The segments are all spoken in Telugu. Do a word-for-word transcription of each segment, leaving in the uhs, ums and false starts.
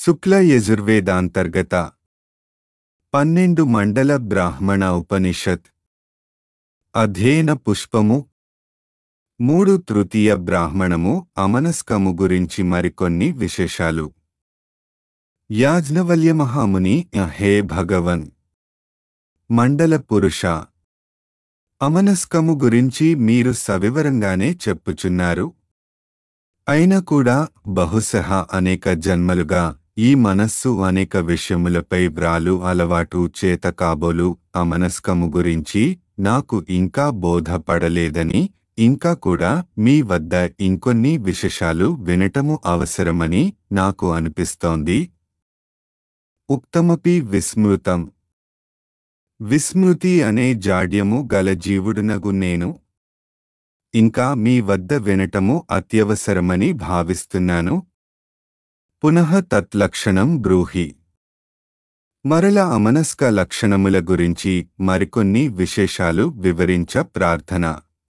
శుక్ల యజుర్వేదాంతర్గత పన్నెండు మండల బ్రాహ్మణ ఉపనిషత్ అధ్యయన పుష్పము మూడు తృతీయ బ్రాహ్మణము అమనస్కము గురించి మరికొన్ని విశేషాలు. యాజ్ఞవల్య మహాముని: హే భగవన్, మండల పురుష, అమనస్కము గురించి మీరు సవివరంగానే చెప్పుచున్నారు. అయినా కూడా బహుశః అనేక జన్మలుగా ఈ మనస్సు అనేక విషయములపై వ్రాలు అలవాటు చేత కాబోలు అమనస్కము గురించి నాకు ఇంకా బోధపడలేదని, ఇంకా కూడా మీ వద్ద ఇంకొన్ని విశేషాలు వినటము అవసరమని నాకు అనిపిస్తోంది. ఉక్తమపి విస్మృతం. విస్మృతి అనే జాడ్యము గల జీవుడునగు నేను ఇంకా మీ వద్ద వినటము అత్యవసరమని భావిస్తున్నాను. పునః తత్లక్షణం బ్రూహి. మరల అమనస్క లక్షణముల గురించి మరికొన్ని విశేషాలు వివరించ ప్రార్థన.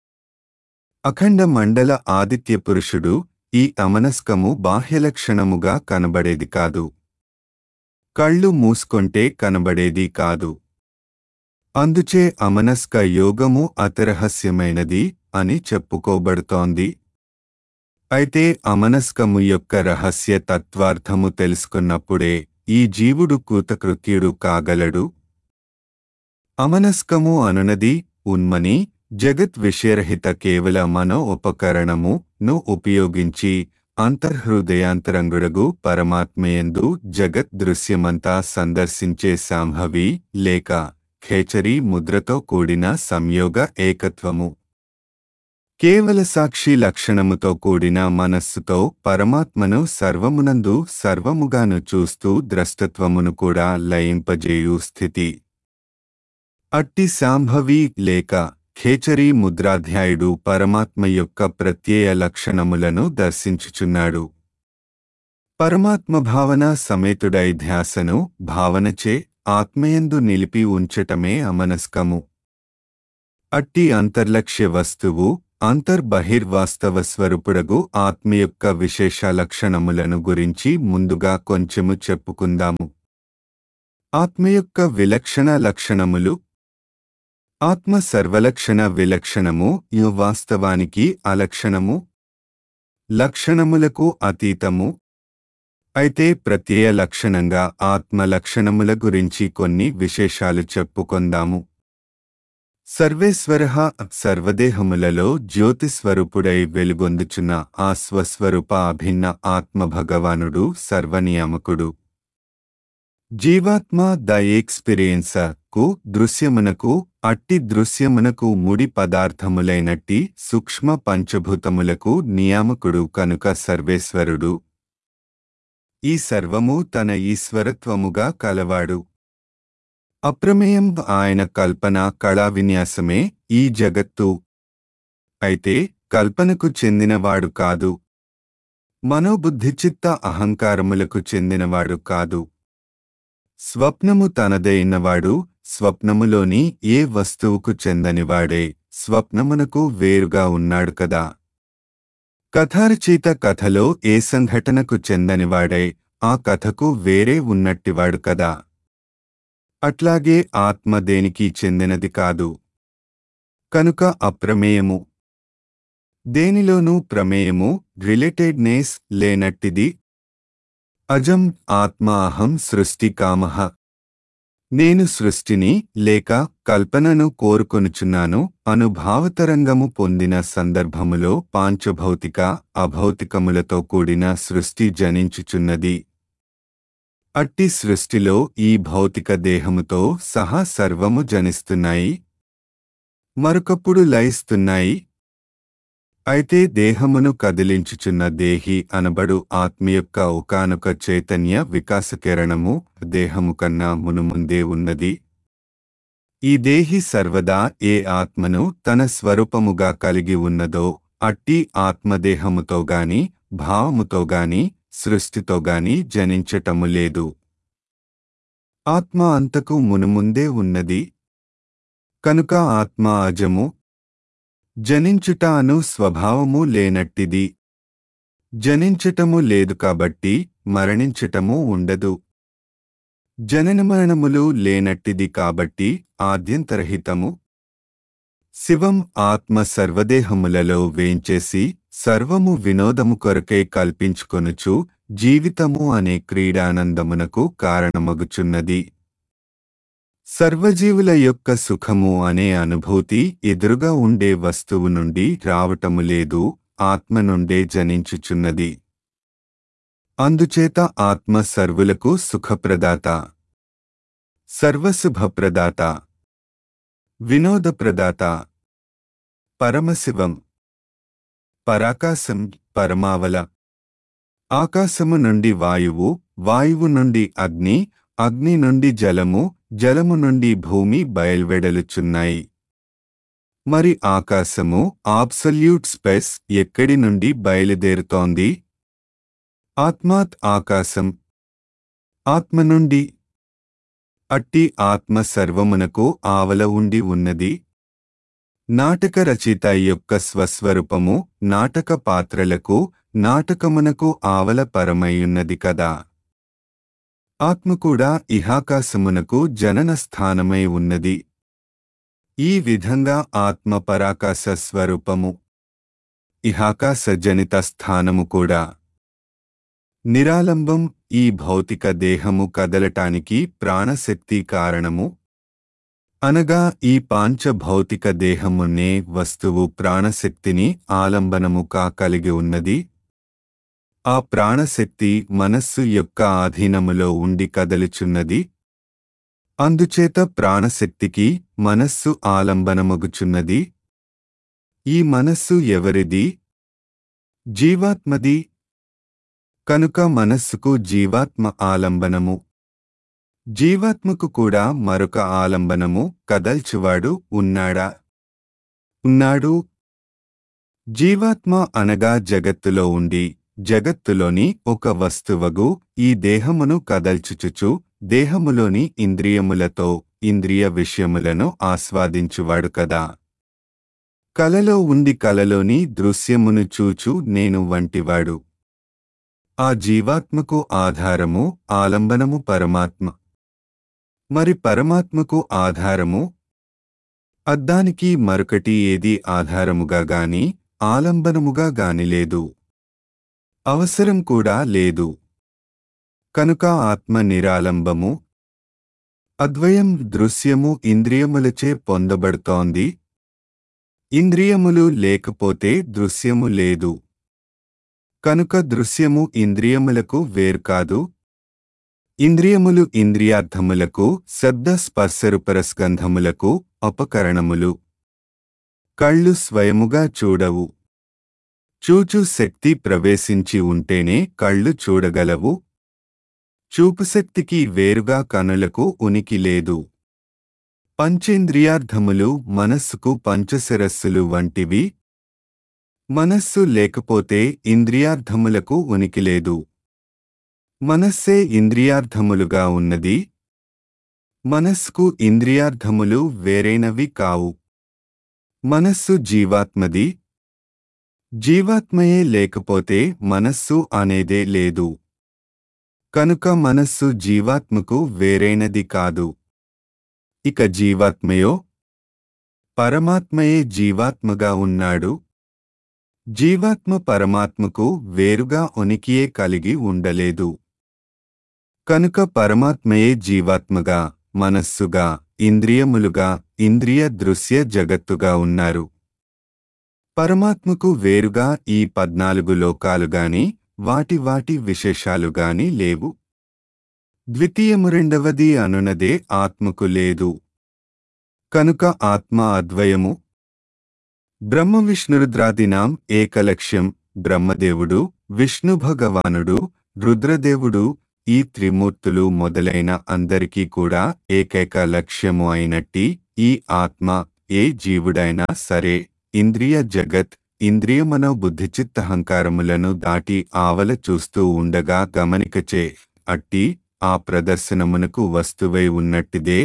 అఖండ మండల ఆదిత్య పురుషుడు ఈ అమనస్కము బాహ్యలక్షణముగా కనబడేది కాదు. కళ్ళు మూసుకొంటే కనబడేది కాదు. అందుచే అమనస్క యోగము అతిరహస్యమైనది అని చెప్పుకోబడుతోంది. అయితే అమనస్కము యొక్క రహస్య తత్వార్థము తెలుసుకున్నప్పుడే ఈ జీవుడు కృతకృత్యుడు కాగలడు. అమనస్కము అనునది ఉన్మని జగత్ విషయరహిత కేవల మనో ఉపకరణము ను ఉపయోగించి అంతర్హృదయాంతరంగుడగు పరమాత్మయందు జగత్ దృశ్యమంతా సందర్శించే సాంభవి లేక ఖేచరీ ముద్రతో కూడిన సంయోగ ఏకత్వము. కేవల సాక్షి లక్షణముతో కూడిన మనస్సుతో పరమాత్మను సర్వమునందు సర్వముగాను చూస్తూ ద్రష్టత్వమును కూడా లయింపజేయు స్థితి. అట్టి సాంభవి లేక ఖేచరీ ముద్రాధ్యాయుడు పరమాత్మ యొక్క ప్రత్యయ లక్షణములను దర్శించుచున్నాడు. పరమాత్మ భావన సమేతుడై ధ్యాసను భావనచే ఆత్మయందు నిలిపి ఉంచటమే అమనస్కము. అట్టి అంతర్లక్ష్య వస్తువు అంతర్బహిర్వాస్తవ స్వరూపుడగు ఆత్మ యొక్క విశేష లక్షణములను గురించి ముందుగా కొంచెము చెప్పుకుందాము. ఆత్మ యొక్క విలక్షణ లక్షణములు. ఆత్మ సర్వలక్షణ విలక్షణము, వాస్తవానికి అలక్షణము, లక్షణములకు అతీతము. అయితే ప్రత్యయ లక్షణంగా ఆత్మ లక్షణముల గురించి కొన్ని విశేషాలు చెప్పుకొందాము. సర్వేశ్వరః సర్వదేహములలో జ్యోతిస్వరూపుడై వెలుగొందుచున్న ఆ స్వస్వరూప అభిన్న ఆత్మ భగవానుడు సర్వనియామకుడు. జీవాత్మ ద ఎక్స్పీరియన్సర్ కు దృశ్యమునకు అట్టి దృశ్యమునకు ముడి పదార్థములైనట్టి సూక్ష్మ పంచభూతములకు నియామకుడు కనుక సర్వేశ్వరుడు. ఈ సర్వము తన ఈశ్వరత్వముగా కలవాడు. అప్రమేయం ఆయన కల్పన కళా విన్యాసమే ఈ జగత్తు. అయితే కల్పనకు చెందినవాడు కాదు. మనోబుద్ధిచిత్త అహంకారములకు చెందినవాడు కాదు. స్వప్నము తనదైనవాడు. స్వప్నములోని ఏ వస్తువుకు చెందనివాడే స్వప్నమునకు వేరుగా ఉన్నాడు కదా. కథారచయిత కథలో ఏ సంఘటనకు చెందనివాడై ఆ కథకు వేరే ఉన్నట్టివాడు కదా. అట్లాగే ఆత్మ దేనికి చెందినది కాదు. కనుక అప్రమేయము. దేనిలోనూ ప్రమేయము రిలేటెడ్నెస్ లేనట్టిది. అజం ఆత్మ అహం సృష్టి కామః. నేను సృష్టిని లేక కల్పనను కోరుకొనుచున్నాను అను భావతరంగము పొందిన సందర్భములో పాంచభౌతిక అభౌతికములతో కూడిన సృష్టి జనించుచున్నది. అట్టి సృష్టిలో ఈ భౌతిక దేహముతో సహా సర్వము జనిస్తున్నాయి, మరొకప్పుడు లయిస్తున్నాయి. అయితే దేహమును కదిలించుచున్న దేహి అనబడు ఆత్మ యొక్క ఒకానొక చైతన్య వికాసకిరణము దేహము కన్నా మునుముందే ఉన్నది. ఈ దేహి సర్వదా ఏ ఆత్మను తన స్వరూపముగా కలిగి ఉన్నదో అట్టి ఆత్మదేహముతోగాని భావముతోగాని సృష్టితోగాని జనించటము లేదు. ఆత్మ అంతకు మునుముందే ఉన్నది. కనుక ఆత్మ అజము. జనించుట అను స్వభావము లేనట్టిది. జనించటము లేదు కాబట్టి మరణించటమూ ఉండదు. జననమరణములు లేనట్టిది కాబట్టి ఆద్యంతరహితము. శివం ఆత్మ సర్వదేహములలో వేంచేసి సర్వము వినోదము కొరకై కల్పించుకొనుచు జీవితము అనే క్రీడానందమునకు కారణమగుచున్నది. సర్వజీవుల యొక్క సుఖము అనే అనుభూతి ఎదురుగా ఉండే వస్తువు నుండి రావటము లేదు, ఆత్మ నుండే జనించుచున్నది. అందుచేత ఆత్మ సర్వులకు సుఖప్రదాత, సర్వశుభప్రదాత, వినోదప్రదాత. పరమశివం, పరాకాశం, పరమావల. ఆకాశము నుండి వాయువు, వాయువు నుండి అగ్ని, అగ్ని నుండి జలము, జలము నుండి భూమి బయల్వెడలుచున్నాయి. మరి ఆకాశము, ఆబ్సల్యూట్ స్పేస్ ఎక్కడి నుండి బయలుదేరుతోంది? ఆత్మాత్ ఆకాశం, ఆత్మ నుండి. అట్టి ఆత్మ సర్వమునకు ఆవల ఉండి ఉన్నది. నాటక రచయిత యొక్క స్వస్వరూపము నాటక పాత్రలకు, నాటకమునకు ఆవల పరమయ్యున్నది కదా. ఆత్మ కూడా ఇహాకాశమునకు జనన స్థానమై ఉన్నది. ఈ విధంగా ఆత్మ పరాకాశ స్వరూపము, ఇహాకాశ జనిత స్థానము కూడా. నిరాలంబం. ఈ భౌతిక దేహము కదలటానికి ప్రాణశక్తి కారణము. అనగా ఈ పాంచ భౌతిక దేహమునే వస్తువు ప్రాణశక్తిని ఆలంబనముగా కలిగి ఉన్నది. ఆ ప్రాణశక్తి మనస్సు యొక్క ఆధీనములో ఉండి కదలుచున్నది. అందుచేత ప్రాణశక్తికి మనస్సు ఆలంబనమగుచున్నది. ఈ మనస్సు ఎవరిది? జీవాత్మది. కనుక మనస్సుకు జీవాత్మ ఆలంబనము. జీవాత్మకు కూడా మరొక ఆలంబనము, కదల్చువాడు ఉన్నాడా? ఉన్నాడు. జీవాత్మ అనగా జగత్తులో ఉండి జగత్తులోని ఒక వస్తువగు ఈ దేహమును కదల్చుచుచు దేహములోని ఇంద్రియములతో ఇంద్రియ విషయములను ఆస్వాదించువాడు కదా. కలలో ఉండి కలలోని దృశ్యమును చూచు నేను వంటివాడు. ఆ జీవాత్మకు ఆధారము, ఆలంబనము పరమాత్మ. మరి పరమాత్మకు ఆధారము? అద్దానికి మరొకటి ఏది ఆధారముగా గాని ఆలంబనముగా గాని లేదు. అవసరం కూడా లేదు. కనుక ఆత్మ నిరాలంబము. అద్వయం దృశ్యము ఇంద్రియములచే పొందబడుతోంది. ఇంద్రియములు లేకపోతే దృశ్యము లేదు. కనుక దృశ్యము ఇంద్రియములకు వేరుకాదు. ఇంద్రియములు ఇంద్రియార్థములకు, శబ్ద స్పర్శరూపరస్గంధములకు ఉపకరణములు. కళ్ళు స్వయముగా చూడవు. చూచు శక్తి ప్రవేశించి ఉంటేనే కళ్ళు చూడగలవు. చూపుశక్తికి వేరుగా కనులకు ఉనికి లేదు. పంచేంద్రియార్థములు మనస్సుకు పంచశిరస్సులు వంటివి. మనస్సు లేకపోతే ఇంద్రియార్థములకు ఉనికి లేదు. మనస్సే ఇంద్రియార్థములుగా ఉన్నది. మనస్సుకు ఇంద్రియార్థములు వేరైనవి కావు. మనస్సు జీవాత్మది. జీవాత్మయే లేకపోతే మనస్సు అనేదే లేదు. కనుక మనస్సు జీవాత్మకు వేరైనది కాదు. ఇక జీవాత్మయో? పరమాత్మయే జీవాత్మగా ఉన్నాడు. జీవాత్మ పరమాత్మకు వేరుగా ఉనికియే కలిగి ఉండలేదు. కనుక పరమాత్మయే జీవాత్మగా, మనస్సుగా, ఇంద్రియములుగా, ఇంద్రియ దృశ్య జగత్తుగా ఉన్నారు. పరమాత్మకు వేరుగా ఈ పద్నాలుగు లోకాలుగాని వాటి వాటి విశేషాలుగాని లేవు. ద్వితీయము రెండవది అనునదే ఆత్మకు లేదు. కనుక ఆత్మ అద్వయము. బ్రహ్మ విష్ణురుద్రాదినాం ఏకలక్ష్యం. బ్రహ్మదేవుడు, విష్ణు భగవానుడు, రుద్రదేవుడు ఈ త్రిమూర్తులు మొదలైన అందరికీ కూడా ఏకైక లక్ష్యము అయినట్టి ఈ ఆత్మ ఏ జీవుడైనా సరే ఇంద్రియ జగత్, ఇంద్రియమనో బుద్ధిచిత్తహంకారములను దాటి ఆవల చూస్తూ ఉండగా గమనికచే అట్టి ఆ ప్రదర్శనమునకు వస్తువై ఉన్నట్టిదే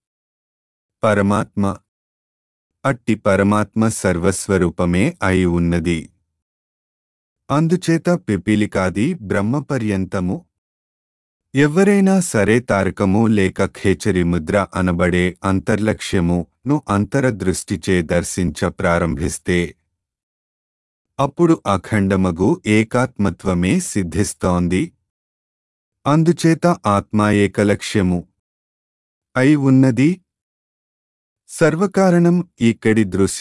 పరమాత్మ. అట్టి పరమాత్మ సర్వస్వరూపమే అయి ఉన్నది. అందుచేత పిపీలికాది బ్రహ్మపర్యంతము ఎవ్వరైనా సరే తారకము లేక ఖేచరి ముద్ర అనబడే అంతర్లక్ష్యము ను అంతరదృష్టిచే దర్శించ ప్రారంభిస్తే అప్పుడు అఖండమగు ఏకాత్మత్వమే సిద్ధిస్తోంది. అందుచేత ఆత్మ ఏకలక్ష్యము అయి ఉన్నది. సర్వకారణం ఇక్కడి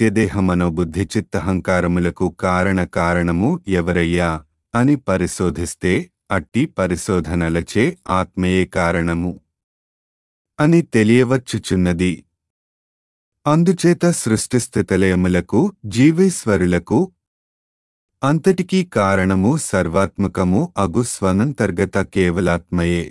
దృశ్యదేహమనోబుద్ధిచిత్తహంకారములకు కారణ కారణము ఎవరయ్యా అని పరిశోధిస్తే అట్టి పరిశోధనలచే ఆత్మయే కారణము అని తెలియవచ్చుచున్నది. అందుచేత సృష్టిస్థితిలయములకు జీవేశ్వరులకు అంతటికీ కారణము సర్వాత్మకము అగు స్వనంతర్గత కేవలాత్మయే.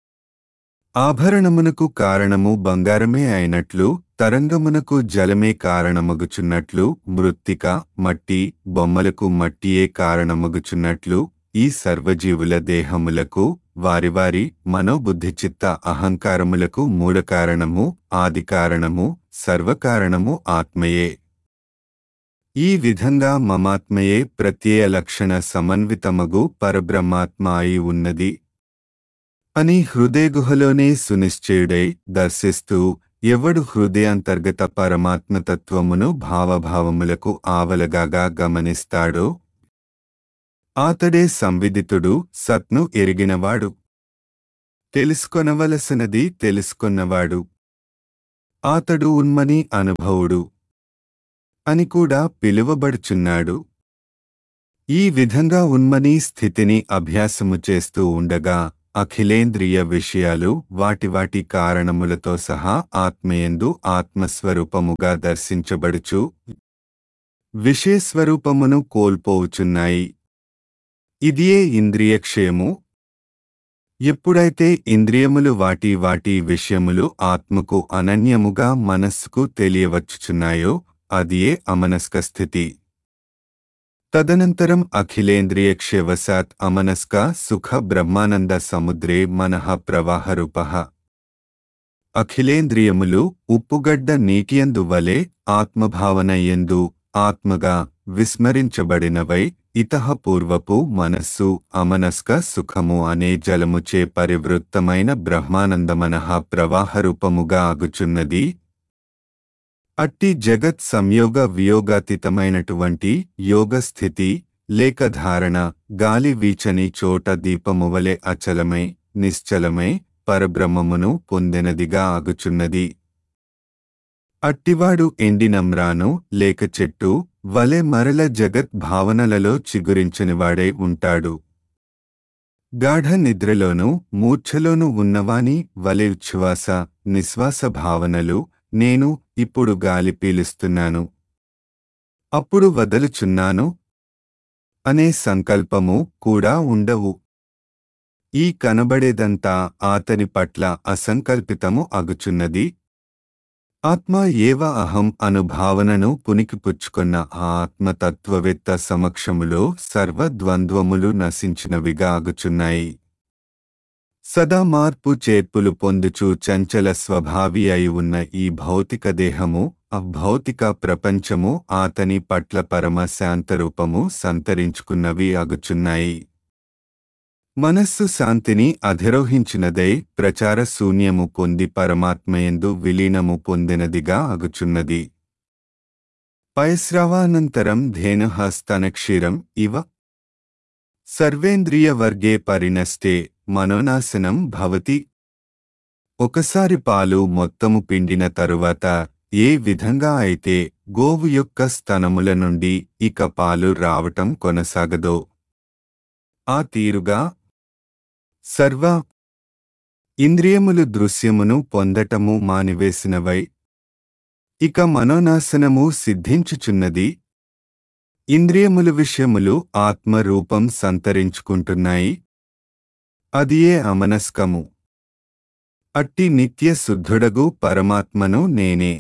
ఆభరణమునకు కారణము బంగారమే అయినట్లు, తరంగమునకు జలమే కారణమగుచున్నట్లు, మృత్తిక మట్టి బొమ్మలకు మట్టియే కారణమగుచున్నట్లు, ఈ సర్వజీవుల దేహములకు వారి వారి మనోబుద్ధిచిత్త అహంకారములకు మూలకారణము ఆదికారణము సర్వకారణము ఆత్మయే. ఈ విధంగా మమాత్మయే ప్రత్యయ లక్షణ సమన్వితమగు పరబ్రహ్మాత్మ అయి ఉన్నది అని హృదయగుహలోనే సునిశ్చయుడై దర్శిస్తూ ఎవడు హృదయాంతర్గత పరమాత్మతత్వమును భావభావములకు ఆవలగాగా గమనిస్తాడో ఆతడే సంవిదితుడు, సత్ను ఎరిగినవాడు, తెలుసుకొనవలసినది తెలుసుకొన్నవాడు. ఆతడు ఉన్మని అనుభవుడు అని కూడా పిలువబడుచున్నాడు. ఈ విధంగా ఉన్మని స్థితిని అభ్యాసము చేస్తూ ఉండగా అఖిలేంద్రియ విషయాలు వాటి వాటి కారణములతో సహా ఆత్మయందు ఆత్మస్వరూపముగా దర్శించబడుచు విషయస్వరూపమును కోల్పోవుచున్నాయి. ఇదియే ఇంద్రియక్షయము. ఎప్పుడైతే ఇంద్రియములు వాటి వాటి విషయములు ఆత్మకు అనన్యముగా మనస్సుకు తెలియవచ్చుచున్నాయో అదియే అమనస్క స్థితి. తదనంతరం అఖిలేంద్రియక్షయవశాత్ అమనస్క సుఖ బ్రహ్మానంద సముద్రే మనః ప్రవాహరూపః. అఖిలేంద్రియములు ఉప్పుగడ్డ నీటియందు వలె ఆత్మభావన యందు ఆత్మగా విస్మరించబడినవై ఇతః పూర్వపు మనస్సు అమనస్క సుఖము అనే జలముచే పరివృత్తమైన బ్రహ్మానందమనః ప్రవాహరూపముగా అగుచున్నది. అట్టి జగత్ సంయోగ వియోగాతీతమైనటువంటి యోగస్థితి లేక ధారణ గాలి వీచని చోట దీపమువలె అచలమై నిశ్చలమై పరబ్రహ్మమును పొందినదిగా ఆగుచున్నది. అట్టివాడు ఎండినమ్రాను లేక చెట్టు వలె మరల జగత్ భావనలలో చిగురించనివాడై ఉంటాడు. గాఢ నిద్రలోనూ మూర్ఛలోనూ ఉన్నవాని వలె ఉచ్ఛ్వాస నిశ్వాస భావనలు, నేను ఇప్పుడు గాలి పీలుస్తున్నాను, అప్పుడు వదలుచున్నాను అనే సంకల్పము కూడా ఉండవు. ఈ కనబడేదంతా ఆతని పట్ల అసంకల్పితము అగుచున్నది. ఆత్మ ఏవ అహం అను భావనను పునికిపుచ్చుకొన్న ఆ ఆత్మతత్వవేత్త సమక్షములో సర్వద్వంద్వములు నశించినవిగా అగుచున్నాయి. సదా మార్పు చేర్పులు పొందుచు చంచల స్వభావి అయి ఉన్న ఈ భౌతిక దేహము అభౌతిక ప్రపంచము ఆతని పట్ల పరమ శాంతరూపము సంతరించుకున్నవి అగుచున్నాయి. మనస్సు శాంతిని అధిరోహించినదై ప్రచార శూన్యము పొంది పరమాత్మయందు విలీనము పొందినదిగా అగుచున్నది. పయస్రావానంతరం ధేనుః స్తనక్షీరం ఇవ సర్వేంద్రియవర్గే పరినష్టే మనోనాశనం భవతి. ఒకసారి పాలు మొత్తము పిండిన తరువాత ఏ విధంగా అయితే గోవు యొక్క స్తనముల నుండి ఇక పాలు రావటం కొనసాగదో ఆ తీరుగా సర్వ ఇంద్రియములు దృశ్యమును పొందటము మానివేసినవై ఇక మనోనాశనము సిద్ధించుచున్నది. ఇంద్రియములు విషయములు ఆత్మరూపం సంతరించుకుంటున్నాయి. అదియే అమనస్కము. అట్టి నిత్య శుద్ధుడగు పరమాత్మను నేనే.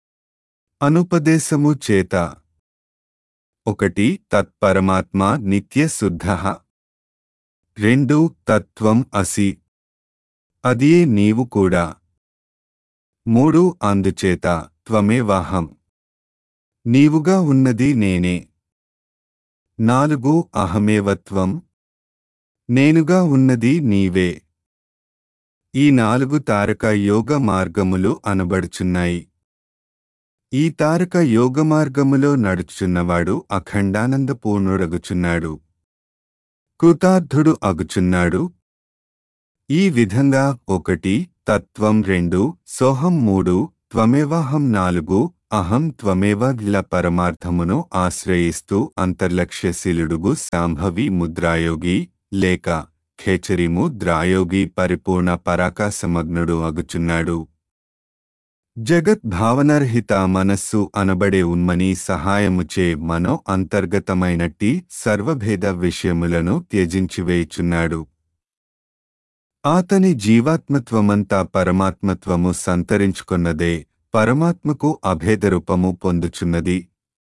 అనుపదేశము చేత ఒకటి తత్పరమాత్మ నిత్య శుద్ధః. రెండు తత్వం అసి, అదియే నీవు కూడా. మూడు అందుచేత త్వమేవాహం, నీవుగా ఉన్నది నేనే. నాలుగు అహమేవత్వం, నేనుగా ఉన్నది నీవే. ఈ నాలుగు తారక యోగ మార్గములు అనబడుచున్నాయి. ఈ తారక యోగ మార్గములో నడుచున్నవాడు అఖండానందపూర్ణుడగుచున్నాడు, కృతార్థుడు అగుచున్నాడు. ఈ విధంగా ఒకటి తత్వం, రెండు సోహం, మూడు త్వమేవాహం, నాలుగు అహం త్వమేవ ల పరమార్థమును ఆశ్రయిస్తూ అంతర్లక్ష్యశీలుడుగు శాంభవి ముద్రాయోగి లేక ఖేచరి ముద్రాయోగి పరిపూర్ణ పరాకాశమగ్నుడు అగుచున్నాడు. జగత్ భావనరహిత మనస్సు అనబడే ఉన్మని సహాయముచే మనో అంతర్గతమైనట్టి సర్వభేద విషయములను త్యజించివేయుచున్నాడు. ఆతని జీవాత్మత్వమంతా పరమాత్మత్వము సంతరించుకొన్నదే పరమాత్మకు అభేదరూపము పొందుచున్నది.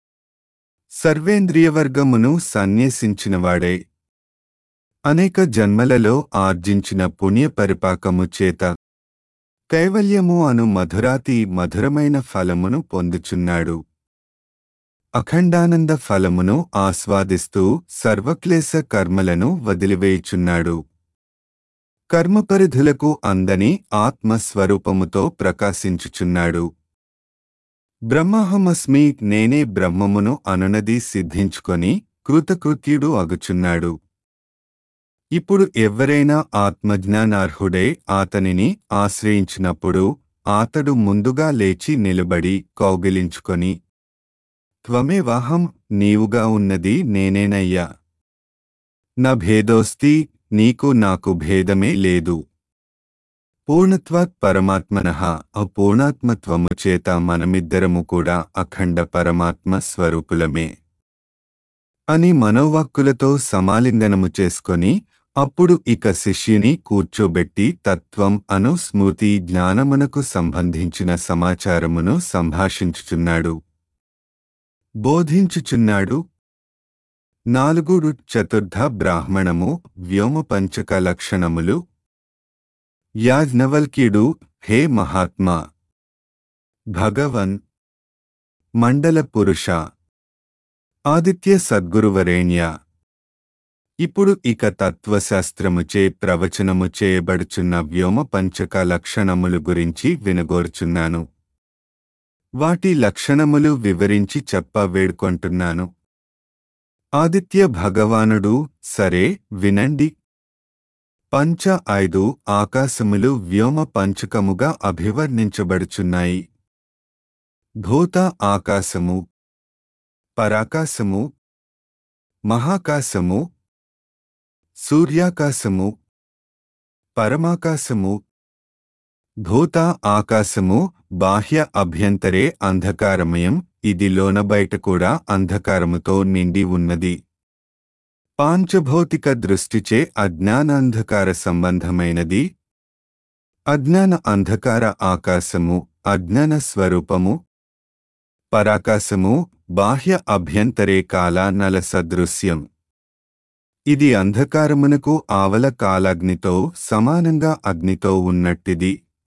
సర్వేంద్రియవర్గమును సన్యసించినవాడే అనేక జన్మలలో ఆర్జించిన పుణ్య పరిపాకము చేత కైవల్యము అను మధురాతి మధురమైన ఫలమును పొందుచున్నాడు. అఖండానంద ఫలమును ఆస్వాదిస్తూ సర్వక్లేశ కర్మలను వదిలివేయుచున్నాడు. కర్మపరిధులకు అందని ఆత్మస్వరూపముతో ప్రకాశించుచున్నాడు. బ్రహ్మహమస్మి, నేనే బ్రహ్మమును అనునది సిద్ధించుకొని కృతకృత్యుడు అగుచున్నాడు. ఇప్పుడు ఎవ్వరైనా ఆత్మజ్ఞానార్హుడై ఆతనిని ఆశ్రయించినప్పుడు ఆతడు ముందుగా లేచి నిలబడి కౌగిలించుకొని, త్వమేవాహం, నీవుగా ఉన్నది నేనేనయ్యా. న భేదోస్తి, నీకు నాకు భేదమే లేదు. పూర్ణత్వాత్ పరమాత్మనః, అపూర్ణాత్మత్వము చేత మనమిద్దరము కూడా అఖండ పరమాత్మ స్వరూపులమే అని మనోవాక్కులతో సమాలింగనము చేసుకొని అప్పుడు ఇక శిష్యుని కూర్చోబెట్టి తత్వం అను స్మృతి జ్ఞానమునకు సంబంధించిన సమాచారమును సంభాషించుచున్నాడు, బోధించుచున్నాడు. నాలుగు చతుర్థ బ్రాహ్మణము వ్యోమ పంచక లక్షణములు. యాజ్ఞవల్క్యుడు, హే మహాత్మా, భగవన్, మండల పురుష, ఆదిత్య సద్గురువరేణ్య, ఇప్పుడు ఇక తత్వశాస్త్రముచే ప్రవచనము చేయబడుచున్న వ్యోమ పంచక లక్షణములు గురించి వినగోరుచున్నాను. వాటి లక్షణములు వివరించి చెప్ప వేడుకొంటున్నాను. ఆదిత్య భగవానుడు, సరే వినండి. పంచ ఐదు ఆకాశములు వ్యోమ పంచకముగా అభివర్ణించబడుచున్నాయి. భూత ఆకాశము, పరాకాశము, మహాకాశము, సూర్యాకాశము, పరమాకాశము. భూత ఆకాశము బాహ్య అభ్యంతరే అంధకారమయం, ఇది లోన బయట కూడా అంధకారముతో నిండి ఉన్నది. పాంచభౌతిక దృష్టిచే అజ్ఞానాంధకార సంబంధమైనది. అజ్ఞాన అంధకార ఆకాశము అజ్ఞాన స్వరూపము. పరాకాశము బాహ్య అభ్యంతరే కాల నల సదృశ్యం, ఇది అంధకారమునకు ఆవల కాలాగ్నితో సమానంగా అగ్నితో ఉన్నట్టిది.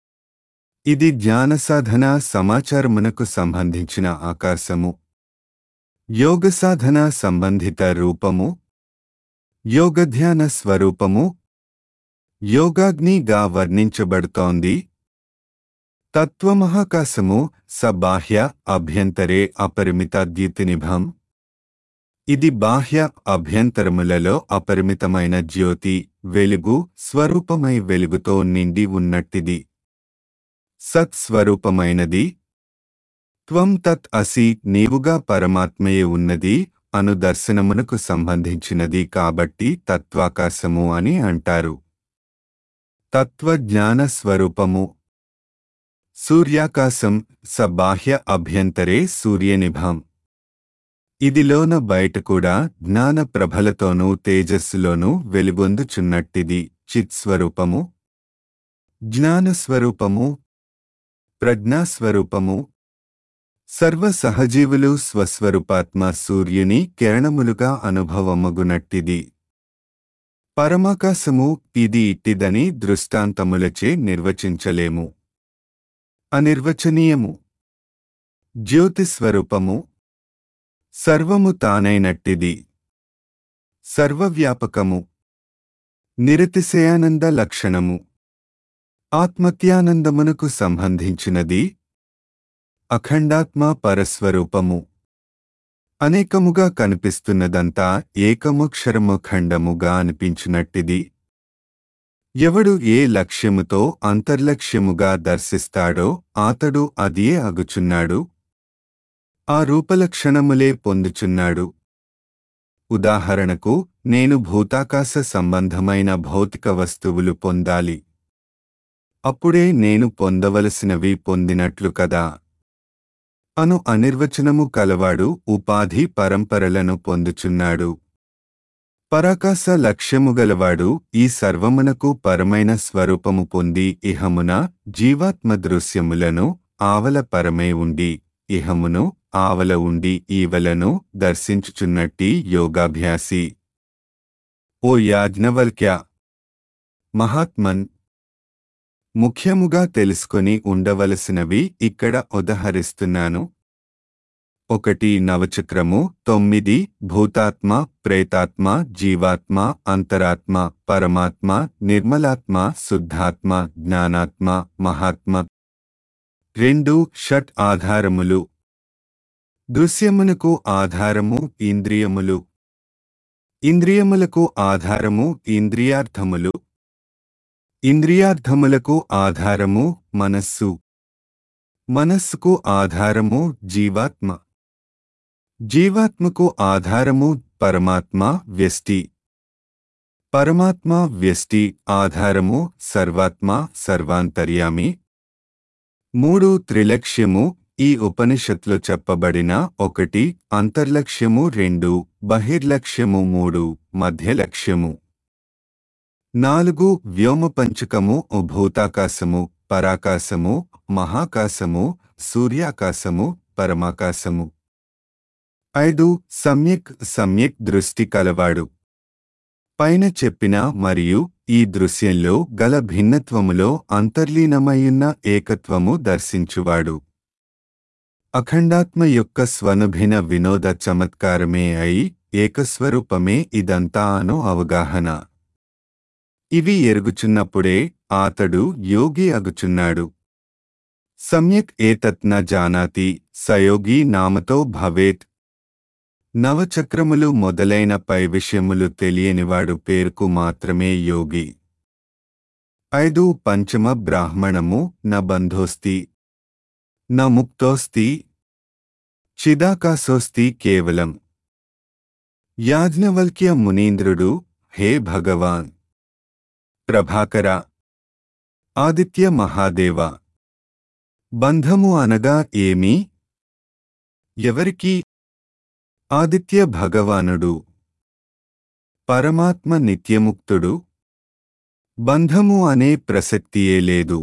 ఇది జ్ఞానసాధన సమాచారమునకు సంబంధించిన ఆకాశము, యోగసాధన సంబంధిత రూపము, యోగధ్యాన స్వరూపము, యోగాగ్నిగా వర్ణించబడుతోంది. తత్వమహాకాశము సబాహ్య అభ్యంతరే అపరిమిత ద్యుతినిభం, ఇది బాహ్య అభ్యంతరములలో అపరిమితమైన జ్యోతి వెలుగు స్వరూపమై వెలుగుతో నిండి ఉన్నట్టిది, సత్స్వరూపమైనది. త్వం తత్ అసి, నీవుగా పరమాత్మయే ఉన్నది అను దర్శనమునకు సంబంధించినది కాబట్టి తత్వాకాశము అని అంటారు. తత్వజ్ఞాన స్వరూపము. సూర్యాకాశం సబాహ్య అభ్యంతరే సూర్యనిభం, ఇదిలోన బయట కూడా జ్ఞాన ప్రభలతోనూ తేజస్సులోనూ వెలుగొందుచున్నట్టిది చిత్స్వరూపము, జ్ఞానస్వరూపము, ప్రజ్ఞాస్వరూపము. సర్వ సహజీవులు స్వస్వరూపాత్మ సూర్యుని కిరణములుగా అనుభవమగునట్టిది. పరమాకాశము ఇది ఇట్టిదని దృష్టాంతములచే నిర్వచించలేము, అనిర్వచనీయము. జ్యోతిస్వరూపము సర్వము తానైనట్టిది. సర్వవ్యాపకము, నిరతిశయానంద లక్షణము, ఆత్మత్యానందమునకు సంబంధించినది, అఖండాత్మ పరస్వరూపము. అనేకముగా కనిపిస్తున్నదంతా ఏకమక్షరము ఖండముగా అనిపించినట్టిది. ఎవడు ఏ లక్ష్యముతో అంతర్లక్ష్యముగా దర్శిస్తాడో ఆతడు అదియే అగుచున్నాడు. ఆ రూపలక్షణములే పొందుచున్నాడు. ఉదాహరణకు, నేను భూతాకాశ సంబంధమైన భౌతిక వస్తువులు పొందాలి. అప్పుడే నేను పొందవలసినవి పొందినట్లు కదా అను అనిర్వచనము కలవాడు ఉపాధి పరంపరలను పొందుచున్నాడు. పరాకాశ లక్ష్యము గలవాడు ఈ సర్వమునకు పరమైన స్వరూపము పొంది ఇహమున జీవాత్మ దృశ్యములను ఆవల పరమే ఉండి ఇహమును ఆవల ఉండి ఈవలను దర్శించుచున్నట్టి యోగాభ్యాసి. ఓ యాజ్ఞవల్క్య మహాత్మన్, ముఖ్యముగా తెలుసుకొని ఉండవలసినవి ఇక్కడ ఉదహరిస్తున్నాను. ఒకటి నవచక్రము, తొమ్మిది భూతాత్మ, ప్రేతాత్మ, జీవాత్మ, అంతరాత్మ, పరమాత్మ, నిర్మలాత్మ, శుద్ధాత్మ, జ్ఞానాత్మ, మహాత్మ. రెండు షట్ ఆధారములు. దృశ్యమునకు ఆధారము ఇంద్రియములు, ఇంద్రియములకు ఆధారము ఇంద్రియార్థములు, ఇంద్రియార్థములకు ఆధారము మనస్సు, మనస్సుకు ఆధారము జీవాత్మ, జీవాత్మకు ఆధారము పరమాత్మ వ్యష్టి, పరమాత్మ వ్యష్టి ఆధారము సర్వాత్మ సర్వాంతర్యామి. మూడు త్రిలక్ష్యము. ఈ ఉపనిషత్తులో చెప్పబడిన ఒకటి అంతర్లక్ష్యము, రెండు బహిర్లక్ష్యము, మూడు మధ్యలక్ష్యము. నాలుగు వ్యోమపంచకము, భూతాకాశము, పరాకాశము, మహాకాశము, సూర్యాకాశము, పరమాకాశము. ఐదు సమ్యక్ సమ్యక్ దృష్టి కలవాడు. పైన చెప్పిన మరియు ఈ దృశ్యంలో గల భిన్నత్వములో అంతర్లీనమయ్యున్న ఏకత్వము దర్శించువాడు. అఖండాత్మ యొక్క స్వనుభిన వినోద చమత్కారమే అయి ఏకస్వరూపమే ఇదంతా అను అవగాహన. ఇవి ఎరుగుచున్నప్పుడే ఆతడు యోగి అగుచున్నాడు. సమ్యక్ ఏతత్ న జానాతి సయోగి నామతో భవేత్. నవచక్రములు మొదలైన పై విషయములు తెలియనివాడు పేరుకు మాత్రమే యోగి. ఐదు పంచమ బ్రాహ్మణము. న బంధోస్తి న ముక్తోస్తి చిదాకాశోస్తి కేవలం. యాజ్ఞవల్క్య మునీంద్రుడు, హే భగవాన్ ప్రభాకర, ఆదిత్య మహాదేవ, బంధము అనగా ఏమి? ఎవరికి? ఆదిత్య భగవానుడు, పరమాత్మ నిత్యముక్తుడు. బంధము అనే ప్రసక్తియే లేదు.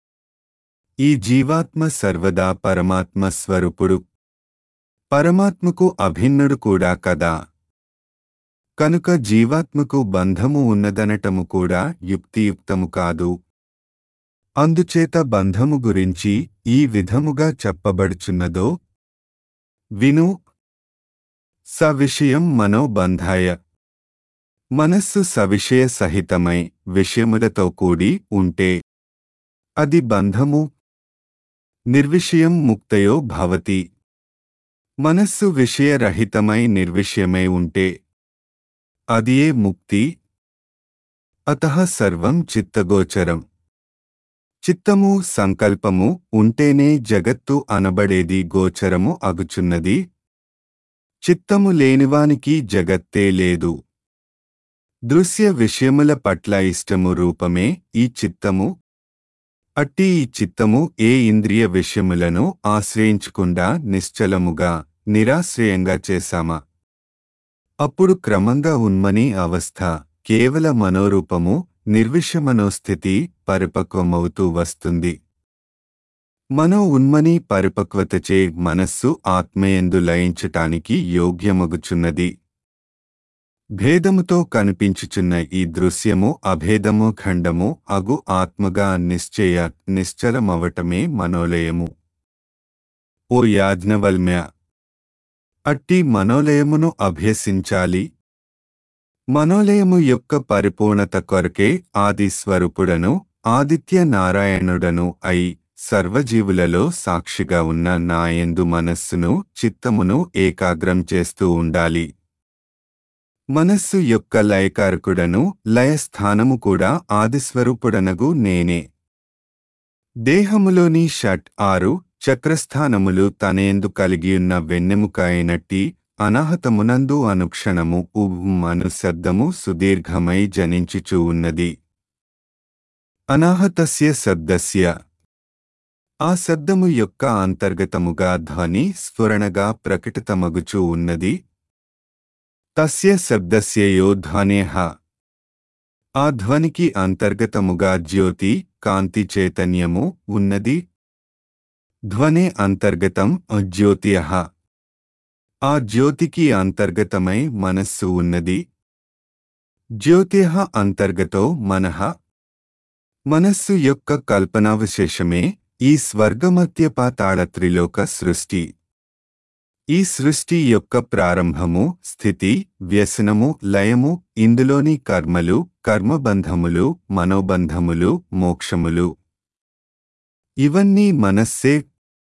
ఈ జీవాత్మ సర్వదా పరమాత్మ స్వరూపుడు, పరమాత్మకు అభిన్నుడు కూడా కదా. కనుక జీవాత్మకు బంధము ఉన్నదనటము కూడా యుక్తియుక్తము కాదు. అందుచేత బంధము గురించి ఈ విధముగా చెప్పబడుచున్నదో విను. సవిషయం మనోబంధాయ. మనస్సు సవిషయ సహితమై విషయములతో కూడి ఉంటే అది బంధము. నిర్విషయం ముక్తయో భవతి. మనస్సు విషయరహితమై నిర్విషయమై ఉంటే అదియే ముక్తి. అతః సర్వం చిత్తగోచరం. చిత్తము సంకల్పము ఉంటేనే జగత్తు అనబడేది గోచరము అగుచున్నది. చిత్తము లేనివానికి జగత్తే లేదు. దృశ్య విషయముల పట్ల ఇష్టము రూపమే ఈ చిత్తము. అట్టి ఈ చిత్తము ఏ ఇంద్రియ విషయములను ఆశ్రయించకుండా నిశ్చలముగా నిరాశ్రయంగా చేశామా అప్పుడు క్రమంగా ఉన్మని అవస్థ, కేవల మనోరూపము, నిర్విషమనోస్థితి పరిపక్వమవుతూ వస్తుంది. మనో ఉన్మని పరిపక్వతచే మనస్సు ఆత్మయందు లయించటానికి యోగ్యమగుచున్నది. భేదముతో కనిపించుచున్న ఈ దృశ్యము అభేదము ఖండము అగు ఆత్మగా నిశ్చయ నిశ్చలమవటమే మనోలయము. ఓ యాజ్ఞవల్మ్య, అట్టి మనోలయమును అభ్యసించాలి. మనోలయము యొక్క పరిపూర్ణత కొరకే ఆది స్వరూపుడను ఆదిత్య నారాయణుడను అయి సర్వజీవులలో సాక్షిగా ఉన్న నాయందు మనస్సును చిత్తమును ఏకాగ్రం చేస్తూ ఉండాలి. మనస్సు యొక్క లయకారకుడను లయస్థానము కూడా ఆదిస్వరూపుడనగు నేనే. దేహములోని షట్ ఆరు చక్రస్థానములు తనయందు కలిగియున్న వెన్నెముక అయినట్టి అనాహతమునందు అనుక్షణము ఉవ్వు అను శబ్దము సుదీర్ఘమై జనించుచూ ఉన్నది. అనాహతస్య శబ్దస్య ఆ శబ్దము యొక్క అంతర్గతముగా ధ్వని స్ఫురణగా ప్రకటితమగుచూ ఉన్నది. తస్య శబ్దస్య యో ధ్వనేహ ఆ ధ్వనికి అంతర్గతముగా జ్యోతి కాంతి చైతన్యము ఉన్నది. ధ్వనే అంతర్గతం జ్యోతియః ఆ జ్యోతికి అంతర్గతమై మనస్సు ఉన్నది. జ్యోతిః అంతర్గతో మనః మనస్సు యొక్క కల్పనావిశేషమే ఈ స్వర్గమధ్య పాతాళ త్రిలోక సృష్టి. ఈ సృష్టి యొక్క ప్రారంభము, స్థితి, వ్యసనము, లయము, ఇందులోని కర్మలు, కర్మబంధములు, మనోబంధములు, మోక్షములు ఇవన్నీ మనస్సే.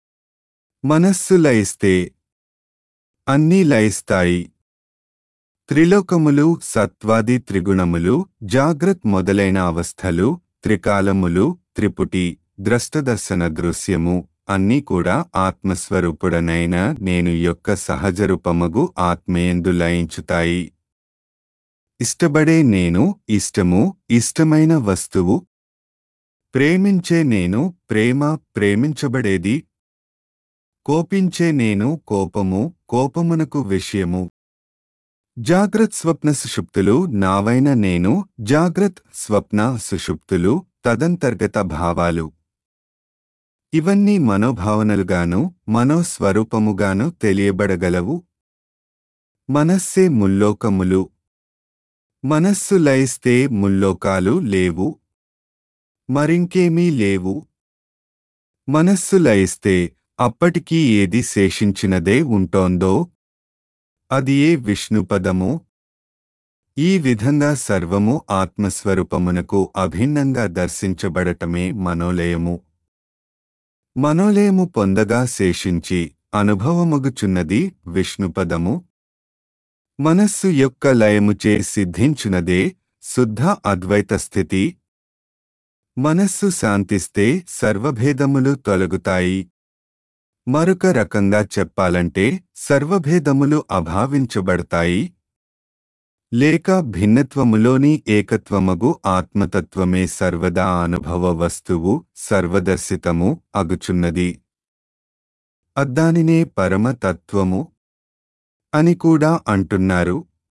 మనస్సు లయిస్తే అన్నీ లయిస్తాయి. త్రిలోకములు, సత్వాది త్రిగుణములు, జాగ్రత్ మొదలైన అవస్థలు, త్రికాలములు, త్రిపుటి, ద్రష్టదర్శన దృశ్యము అన్నీ కూడా ఆత్మస్వరూపుడనైన నేను యొక్క సహజరూపమగు ఆత్మయందు లయించుతాయి. ఇష్టపడే నేను, ఇష్టము, ఇష్టమైన వస్తువు. ప్రేమించే నేను, ప్రేమ, ప్రేమించబడేది. కోపించే నేను, కోపము, కోపమునకు విషయము. జాగ్రత్ స్వప్న సుషుప్తులు నావైన నేను, జాగ్రత్ స్వప్న సుషుప్తులు తదంతర్గత భావాలు. ఇవన్నీ మనోభావనలుగాను మనోస్వరూపముగాను తెలియబడగలవు. మనస్సే ముల్లోకములు. మనస్సు లయిస్తే ముల్లోకాలు లేవు, మరింకేమీ లేవు. మనస్సు లయిస్తే అప్పటికీ ఏది శేషించినదే ఉంటోందో అది ఏ విష్ణుపదము. ఈ విధంగా సర్వము ఆత్మస్వరూపమునకు అభిన్నంగా దర్శించబడటమే మనోలయము. మనోలయము పొందగా శేషించి అనుభవమగుచున్నది విష్ణుపదము. మనస్సు యొక్క లయముచే సిద్ధించునదే శుద్ధ అద్వైత స్థితి. మనస్సు శాంతిస్తే సర్వభేదములు తొలగుతాయి. మరొక రకంగా చెప్పాలంటే సర్వభేదములు అభావించబడతాయి. లేక భిన్నత్వములోని ఏకత్వమగు ఆత్మతత్వమే సర్వదా అనుభవ వస్తువు, సర్వదర్శితము అగుచున్నది. అద్దానినే పరమతత్వము అని కూడా అంటున్నారు.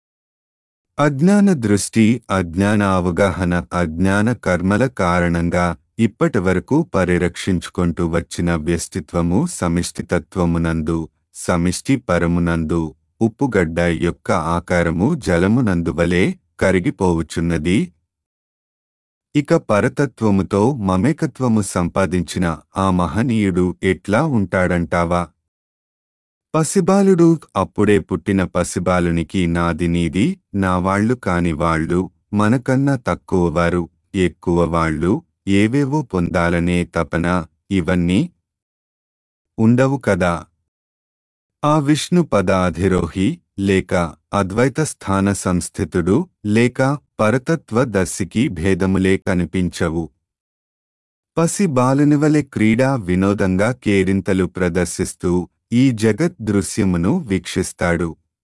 అజ్ఞాన దృష్టి, అజ్ఞాన అవగాహన, అజ్ఞాన కర్మల కారణంగా ఇప్పటివరకు పరిరక్షించుకుంటూ వచ్చిన వ్యష్టిత్వము సమిష్టితత్వమునందు, సమిష్టి పరమునందు ఉప్పుగడ్డ యొక్క ఆకారము జలమునందువలే కరిగిపోవుచున్నది. ఇక పరతత్వముతో మమేకత్వము సంపాదించిన ఆ మహనీయుడు ఎట్లా ఉంటాడంటావా? పసిబాలుడు అప్పుడే పుట్టిన పసిబాలునికి నాది నీది, నా వాళ్ళు కాని వాళ్ళు, మనకన్నా తక్కువవారు, ఎక్కువవాళ్ళు, ఏవేవో పొందాలనే తపన, ఇవన్నీ ఉండవు కదా. ఆ విష్ణు పదాధిరోహి లేక అద్వైత స్థాన సంస్థితుడు లేక పరతత్వ దర్శికి భేదములే కనిపించవు. పసి బాలునివలె క్రీడా వినోదంగా కేరింతలు ప్రదర్శిస్తూ ఈ జగత్ దృశ్యమును వీక్షిస్తాడు.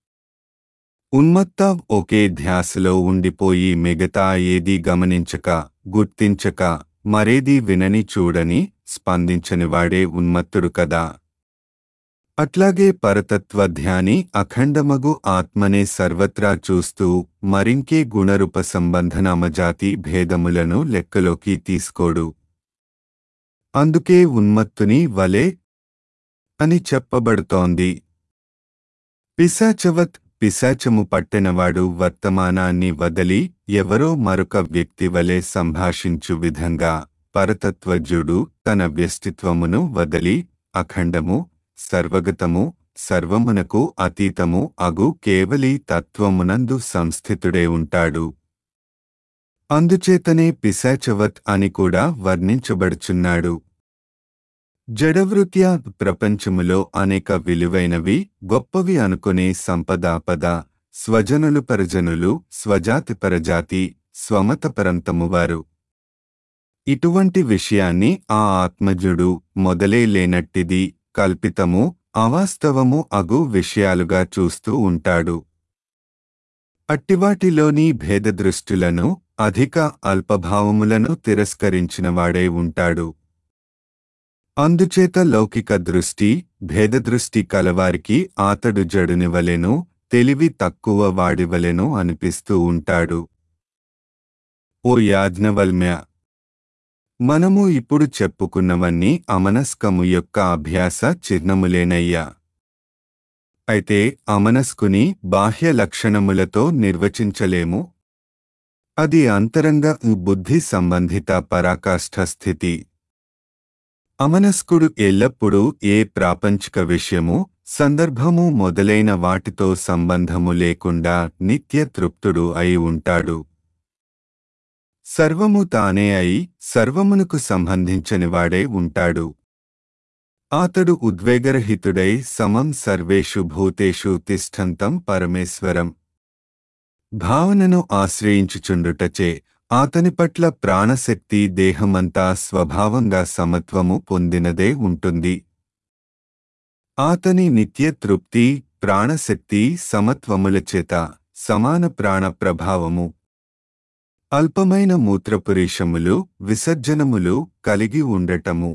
ఉన్మత్త ఒకే ధ్యాసలో ఉండిపోయి మిగతా ఏదీ గమనించక, గుర్తించక, మరేదీ వినని చూడని స్పందించనివాడే ఉన్మత్తుడు కదా. అట్లాగే పరతత్వ ధ్యాని అఖండమగు ఆత్మనే సర్వత్రా చూస్తూ మరింకే గుణరూప సంబంధనామజాతి భేదములను లెక్కలోకి తీసుకోడు. అందుకే ఉన్మత్తుని వలె అని చెప్పబడుతోంది. పిశాచవత్ పిశాచము పట్టినవాడు వర్తమానాన్ని వదలి ఎవరో మరొక వ్యక్తి వలె సంభాషించు విధంగా పరతత్వజ్ఞుడు తన వ్యష్టిత్వమును వదలి అఖండము, సర్వగతము సర్వమునకు అతీతము అగు కేవలీ తత్వమునందు సంస్థితుడే ఉంటాడు. అందుచేతనే పిశాచవత్ అని కూడా వర్ణించబడుచున్నాడు. జడవృత్యా ప్రపంచములో అనేక విలువైనవి గొప్పవి అనుకునే సంపదాపద, స్వజనులు పరజనులు, స్వజాతి పరజాతి, స్వమతపరంతమువారు. ఇటువంటి విషయాన్ని ఆ ఆత్మజుడు మొదలే లేనట్టిది, కల్పితము, అవాస్తవము అగు విషయాలుగా చూస్తూ ఉంటాడు. అట్టివాటిలోని భేదదృష్టులను, అధిక అల్పభావములను తిరస్కరించినవాడై ఉంటాడు. అందుచేత లౌకిక దృష్టి, భేదదృష్టి కలవారికి ఆతడు జడునివలెను, తెలివి తక్కువ వాడివలెను అనిపిస్తూ ఉంటాడు. ఓ యాజ్ఞవల్మ్య! మనము ఇప్పుడు చెప్పుకున్నవన్నీ అమనస్కము యొక్క అభ్యాస చిహ్నములేనయ్యా. అయితే అమనస్కుని బాహ్య లక్షణములతో నిర్వచించలేము. అది అంతరంగ బుద్ధి సంబంధిత పరాకాష్ఠ స్థితి. అమనస్కుడు ఎల్లప్పుడూ ఏ ప్రాపంచిక విషయము, సందర్భము మొదలైన వాటితో సంబంధము లేకుండా నిత్య తృప్తుడు అయి ఉంటాడు. సర్వము తానే అయి సర్వమునకు సంబంధించనివాడై ఉంటాడు. ఆతడు ఉద్వేగరహితుడై సమం సర్వేషు భూతేషు తిష్టంతం పరమేశ్వరం భావనను ఆశ్రయించుచుండుటచే ఆతని పట్ల ప్రాణశక్తి దేహమంతా స్వభావంగా సమత్వము పొందినదే ఉంటుంది. ఆతని నిత్య తృప్తి, ప్రాణశక్తి సమత్వములచేత సమాన ప్రాణ ప్రభావము, అల్పమైన మూత్రపురీషములు, విసర్జనములు కలిగి ఉండటము,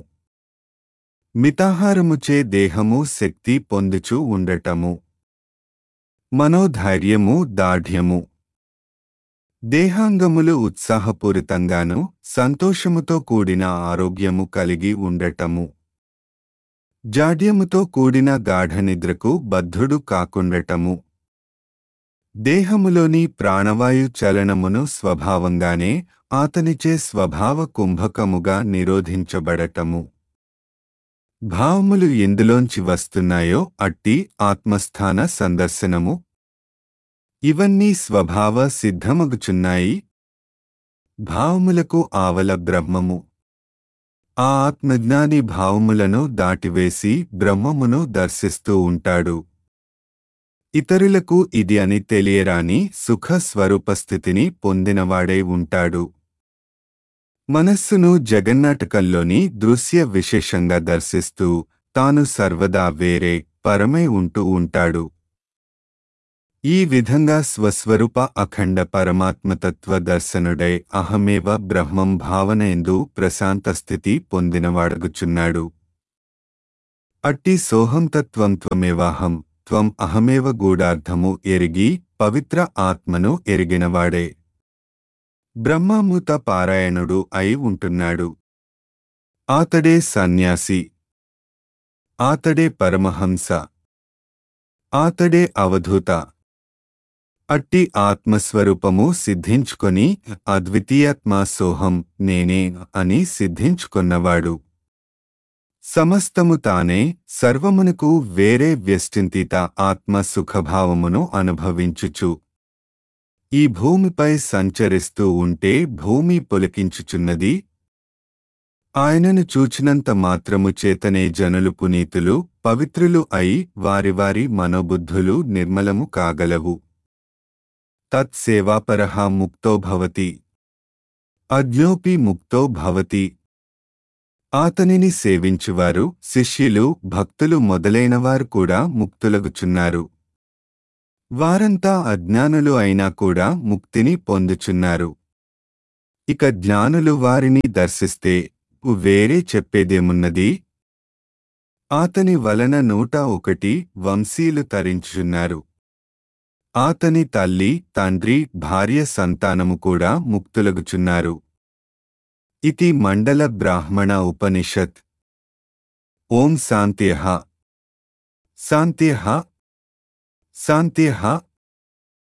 మితాహారముచే దేహము శక్తి పొందుచూ ఉండటము, మనోధైర్యము, దాఢ్యము, దేహాంగములు ఉత్సాహపూరితంగాను సంతోషముతో కూడిన ఆరోగ్యము కలిగి ఉండటము, జాడ్యముతో కూడిన గాఢనిద్రకు బద్ధుడు కాకుండటము, దేహములోని ప్రాణవాయు చలనమును స్వభావంగానే ఆతనిచే స్వభావ కుంభకముగా నిరోధించబడటము, భావములు ఎందులోంచి వస్తున్నాయో అట్టి ఆత్మస్థాన సందర్శనము, ఇవన్నీ స్వభావ సిద్ధమగుచున్నాయి. భావములకు ఆవల బ్రహ్మము. ఆ ఆత్మజ్ఞాని భావములను దాటివేసి బ్రహ్మమును దర్శిస్తూ ఉంటాడు. ఇతరులకు ఇది అని తెలియరాని సుఖ స్వరూపస్థితిని పొందినవాడై ఉంటాడు. మనస్సును జగన్నాటకంలోని దృశ్య విశేషంగా దర్శిస్తూ తాను సర్వదా వేరే పరమై ఉంటూ ఉంటాడు. ఈ విధంగా స్వస్వరూప అఖండ పరమాత్మతత్వ దర్శనుడై అహమేవ బ్రహ్మం భావనయందు ప్రశాంతస్థితి పొందినవాడగుచున్నాడు. అట్టి సోహం తత్వం త్వమేవాహం త్వం అహమేవ గూఢార్థము ఎరిగి పవిత్ర ఆత్మను ఎరిగినవాడే బ్రహ్మామృత పారాయణుడు అయి ఉంటున్నాడు. ఆతడే సన్యాసి, ఆతడే పరమహంస, ఆతడే అవధూత. అట్టి ఆత్మస్వరూపము సిద్ధించుకొని అద్వితీయాత్మా సోహం నేనే అని సిద్ధించుకొన్నవాడు. సమస్తము తానే సర్వమునకు వేరే వ్యష్టింతీత ఆత్మ సుఖభావమును అనుభవించుచు ఈ భూమిపై సంచరిస్తూ ఉంటే భూమి పులకించుచున్నది. ఆయనను చూచినంత మాత్రము చేతనే జనులు పునీతులు, పవిత్రులు అయి వారి వారి మనోబుద్ధులు నిర్మలము కాగలవు. తత్ సేవాపరః ముక్తో భవతి, అజ్ఞోపి ముక్తో భవతి. ఆతనిని సేవించువారు, శిష్యులు, భక్తులు మొదలైనవారు కూడా ముక్తులగుచున్నారు. వారంతా అజ్ఞానులు అయినా కూడా ముక్తిని పొందుచున్నారు. ఇక జ్ఞానులు వారిని దర్శిస్తే వేరే చెప్పేదేమున్నది? ఆతని వలన నూట ఒకటి వంశీలు తరించుచున్నారు. ఆతని తల్లి, తండ్రి, భార్య, సంతానము కూడా ముక్తులగుచున్నారు. ఇతి మండల బ్రాహ్మణ ఉపనిషత్. ఓం శాంత్యః శాంత్యః శాంత్యః.